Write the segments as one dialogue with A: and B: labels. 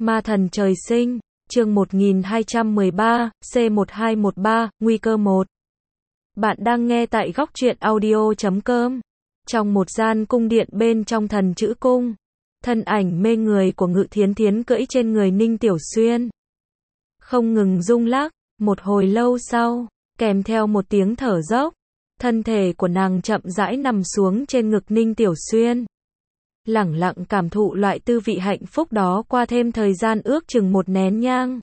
A: Ma thần trời sinh, chương 1213, C1213, nguy cơ 1. Bạn đang nghe tại góc truyện audio.com. Trong một gian cung điện bên trong thần chữ cung, thân ảnh mê người của Ngự Thiến Thiến cưỡi trên người Ninh Tiểu Xuyên. Không ngừng rung lắc, một hồi lâu sau, kèm theo một tiếng thở dốc, thân thể của nàng chậm rãi nằm xuống trên ngực Ninh Tiểu Xuyên. Lẳng lặng cảm thụ loại tư vị hạnh phúc đó qua thêm thời gian ước chừng một nén nhang.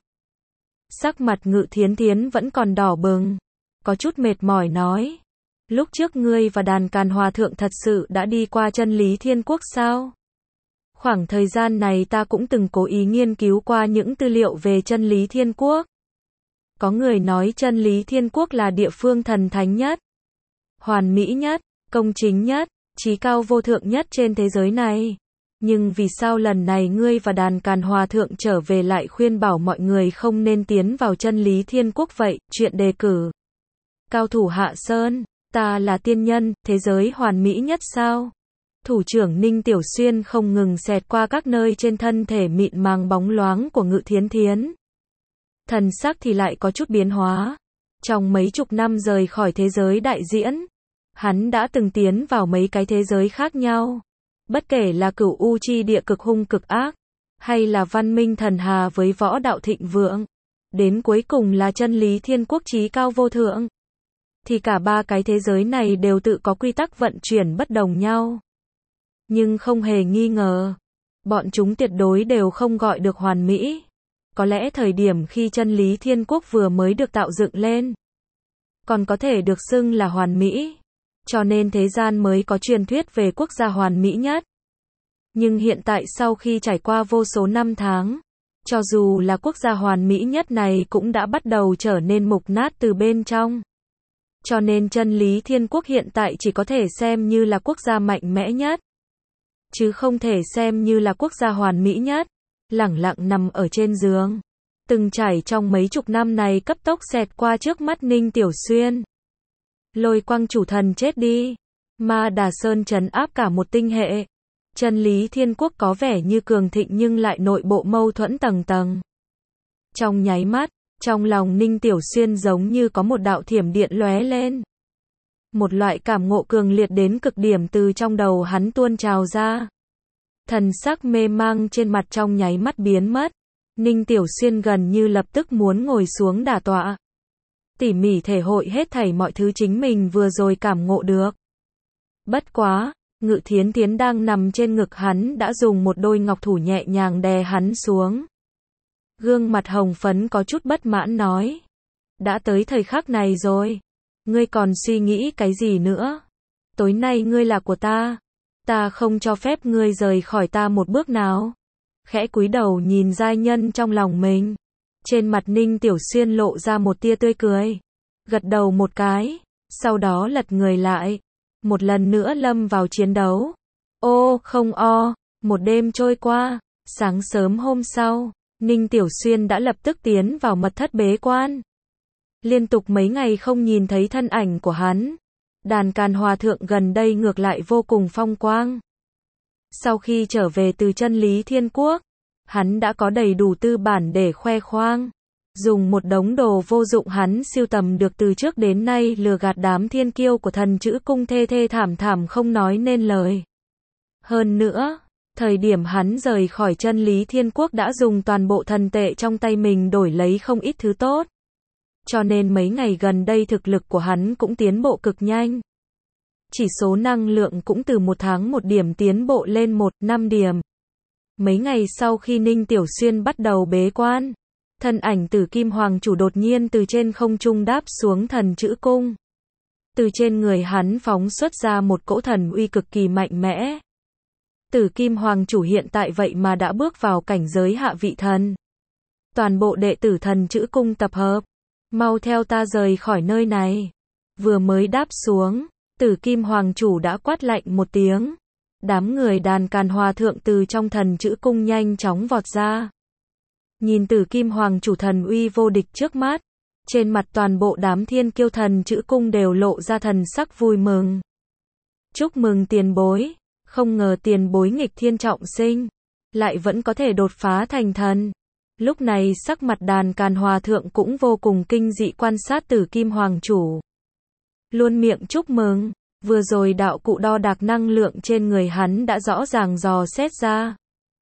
A: Sắc mặt Ngự Thiến Thiến vẫn còn đỏ bừng, có chút mệt mỏi nói: lúc trước ngươi và Đàn Càn Hòa Thượng thật sự đã đi qua Chân Lý Thiên Quốc sao? Khoảng thời gian này ta cũng từng cố ý nghiên cứu qua những tư liệu về Chân Lý Thiên Quốc. Có người nói Chân Lý Thiên Quốc là địa phương thần thánh nhất, hoàn mỹ nhất, công chính nhất, chí cao vô thượng nhất trên thế giới này. Nhưng vì sao lần này ngươi và Đàn Càn Hòa Thượng trở về lại khuyên bảo mọi người không nên tiến vào Chân Lý Thiên Quốc vậy? Chuyện đề cử cao thủ Hạ Sơn, ta là tiên nhân, thế giới hoàn mỹ nhất sao? Thủ trưởng Ninh Tiểu Xuyên không ngừng xẹt qua các nơi trên thân thể mịn màng bóng loáng của Ngự Thiến Thiến. Thần sắc thì lại có chút biến hóa. Trong mấy chục năm rời khỏi thế giới đại diễn, hắn đã từng tiến vào mấy cái thế giới khác nhau. Bất kể là Cửu U Chi Địa cực hung cực ác, hay là Văn Minh Thần Hà với võ đạo thịnh vượng, đến cuối cùng là Chân Lý Thiên Quốc chí cao vô thượng, thì cả ba cái thế giới này đều tự có quy tắc vận chuyển bất đồng nhau. Nhưng không hề nghi ngờ, bọn chúng tuyệt đối đều không gọi được hoàn mỹ. Có lẽ thời điểm khi Chân Lý Thiên Quốc vừa mới được tạo dựng lên, còn có thể được xưng là hoàn mỹ, cho nên thế gian mới có truyền thuyết về quốc gia hoàn mỹ nhất. Nhưng hiện tại sau khi trải qua vô số năm tháng, cho dù là quốc gia hoàn mỹ nhất này cũng đã bắt đầu trở nên mục nát từ bên trong. Cho nên Chân Lý Thiên Quốc hiện tại chỉ có thể xem như là quốc gia mạnh mẽ nhất, chứ không thể xem như là quốc gia hoàn mỹ nhất. Lẳng lặng nằm ở trên giường, từng trải trong mấy chục năm này cấp tốc xẹt qua trước mắt Ninh Tiểu Xuyên. Lôi Quang chủ thần chết đi, Ma Đà Sơn trấn áp cả một tinh hệ. Chân Lý Thiên Quốc có vẻ như cường thịnh nhưng lại nội bộ mâu thuẫn tầng tầng. Trong nháy mắt, trong lòng Ninh Tiểu Xuyên giống như có một đạo thiểm điện lóe lên. Một loại cảm ngộ cường liệt đến cực điểm từ trong đầu hắn tuôn trào ra. Thần sắc mê mang trên mặt trong nháy mắt biến mất. Ninh Tiểu Xuyên gần như lập tức muốn ngồi xuống đả tọa, tỉ mỉ thể hội hết thảy mọi thứ chính mình vừa rồi cảm ngộ được. Bất quá, Ngự Thiến Thiến đang nằm trên ngực hắn đã dùng một đôi ngọc thủ nhẹ nhàng đè hắn xuống. Gương mặt hồng phấn có chút bất mãn nói: đã tới thời khắc này rồi, ngươi còn suy nghĩ cái gì nữa? Tối nay ngươi là của ta, ta không cho phép ngươi rời khỏi ta một bước nào. Khẽ cúi đầu nhìn giai nhân trong lòng mình, trên mặt Ninh Tiểu Xuyên lộ ra một tia tươi cười, gật đầu một cái, sau đó lật người lại, một lần nữa lâm vào chiến đấu. Ô không o, một đêm trôi qua, sáng sớm hôm sau, Ninh Tiểu Xuyên đã lập tức tiến vào mật thất bế quan. Liên tục mấy ngày không nhìn thấy thân ảnh của hắn, Đàn Càn Hòa Thượng gần đây ngược lại vô cùng phong quang. Sau khi trở về từ Chân Lý Thiên Quốc, hắn đã có đầy đủ tư bản để khoe khoang. Dùng một đống đồ vô dụng hắn sưu tầm được từ trước đến nay lừa gạt đám thiên kiêu của thần chữ cung thê thê thảm thảm không nói nên lời. Hơn nữa, thời điểm hắn rời khỏi Chân Lý Thiên Quốc đã dùng toàn bộ thần tệ trong tay mình đổi lấy không ít thứ tốt. Cho nên mấy ngày gần đây thực lực của hắn cũng tiến bộ cực nhanh. Chỉ số năng lượng cũng từ một tháng một điểm tiến bộ lên 1,5 điểm. Mấy ngày sau khi Ninh Tiểu Xuyên bắt đầu bế quan, thân ảnh Tử Kim Hoàng chủ đột nhiên từ trên không trung đáp xuống thần chữ cung. Từ trên người hắn phóng xuất ra một cỗ thần uy cực kỳ mạnh mẽ. Tử Kim Hoàng chủ hiện tại vậy mà đã bước vào cảnh giới hạ vị thần. Toàn bộ đệ tử thần chữ cung tập hợp, mau theo ta rời khỏi nơi này. Vừa mới đáp xuống, Tử Kim Hoàng chủ đã quát lạnh một tiếng. Đám người Đàn Càn Hòa Thượng từ trong thần chữ cung nhanh chóng vọt ra. Nhìn Tử Kim Hoàng chủ thần uy vô địch trước mắt, trên mặt toàn bộ đám thiên kiêu thần chữ cung đều lộ ra thần sắc vui mừng. Chúc mừng tiền bối, không ngờ tiền bối nghịch thiên trọng sinh. lại vẫn có thể đột phá thành thần. Lúc này sắc mặt Đàn Càn Hòa Thượng cũng vô cùng kinh dị quan sát Tử Kim Hoàng Chủ. Luôn miệng chúc mừng, vừa rồi đạo cụ đo đạc năng lượng trên người hắn đã rõ ràng dò xét ra.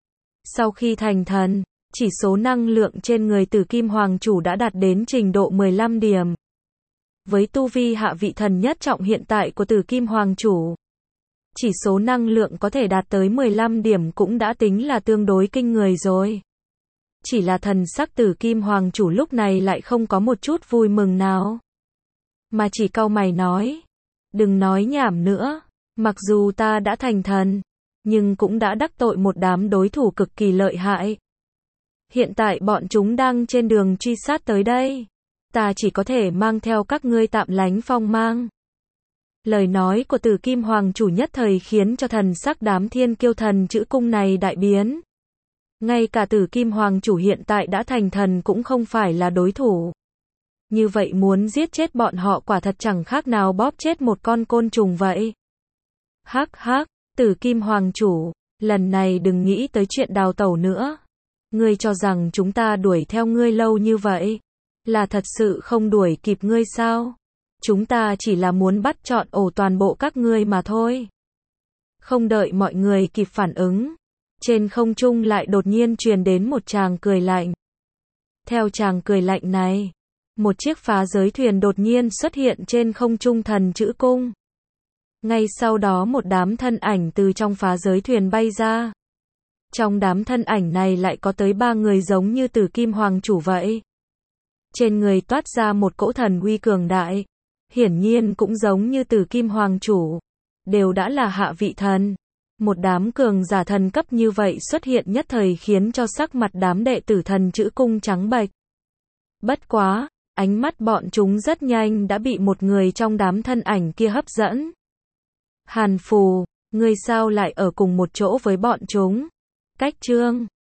A: Sau khi thành thần, chỉ số năng lượng trên người Tử Kim Hoàng Chủ đã đạt đến trình độ 15 điểm. Với tu vi hạ vị thần nhất trọng hiện tại của Tử Kim Hoàng Chủ, chỉ số năng lượng có thể đạt tới 15 điểm cũng đã tính là tương đối kinh người rồi. Chỉ là thần sắc Tử Kim Hoàng Chủ lúc này lại không có một chút vui mừng nào, mà chỉ cau mày nói, đừng nói nhảm nữa, mặc dù ta đã thành thần, nhưng cũng đã đắc tội một đám đối thủ cực kỳ lợi hại. Hiện tại bọn chúng đang trên đường truy sát tới đây, ta chỉ có thể mang theo các ngươi tạm lánh phong mang. Lời nói của Tử Kim Hoàng Chủ nhất thời khiến cho thần sắc đám Thiên Kiêu Thần Chữ Cung này đại biến. Ngay cả Tử Kim Hoàng Chủ hiện tại đã thành thần cũng không phải là đối thủ. Như vậy muốn giết chết bọn họ quả thật chẳng khác nào bóp chết một con côn trùng vậy. Hắc hắc, Tử Kim Hoàng Chủ, lần này đừng nghĩ tới chuyện đào tẩu nữa. Ngươi cho rằng chúng ta đuổi theo ngươi lâu như vậy, là thật sự không đuổi kịp ngươi sao? Chúng ta chỉ là muốn bắt trọn ổ toàn bộ các ngươi mà thôi. Không đợi mọi người kịp phản ứng, trên không trung lại đột nhiên truyền đến một tràng cười lạnh. Theo tràng cười lạnh này, một chiếc phá giới thuyền đột nhiên xuất hiện trên không trung Thần Chữ Cung. Ngay sau đó một đám thân ảnh từ trong phá giới thuyền bay ra. Trong đám thân ảnh này lại có tới 3 người giống như Tử Kim Hoàng Chủ vậy. Trên người toát ra một cỗ thần uy cường đại, hiển nhiên cũng giống như Tử Kim Hoàng Chủ, đều đã là hạ vị thần. Một đám cường giả thần cấp như vậy xuất hiện nhất thời khiến cho sắc mặt đám đệ tử Thần Chữ Cung trắng bệch. Bất quá, ánh mắt bọn chúng rất nhanh đã bị một người trong đám thân ảnh kia hấp dẫn. Hàn Phù, ngươi sao lại ở cùng một chỗ với bọn chúng? Cách chương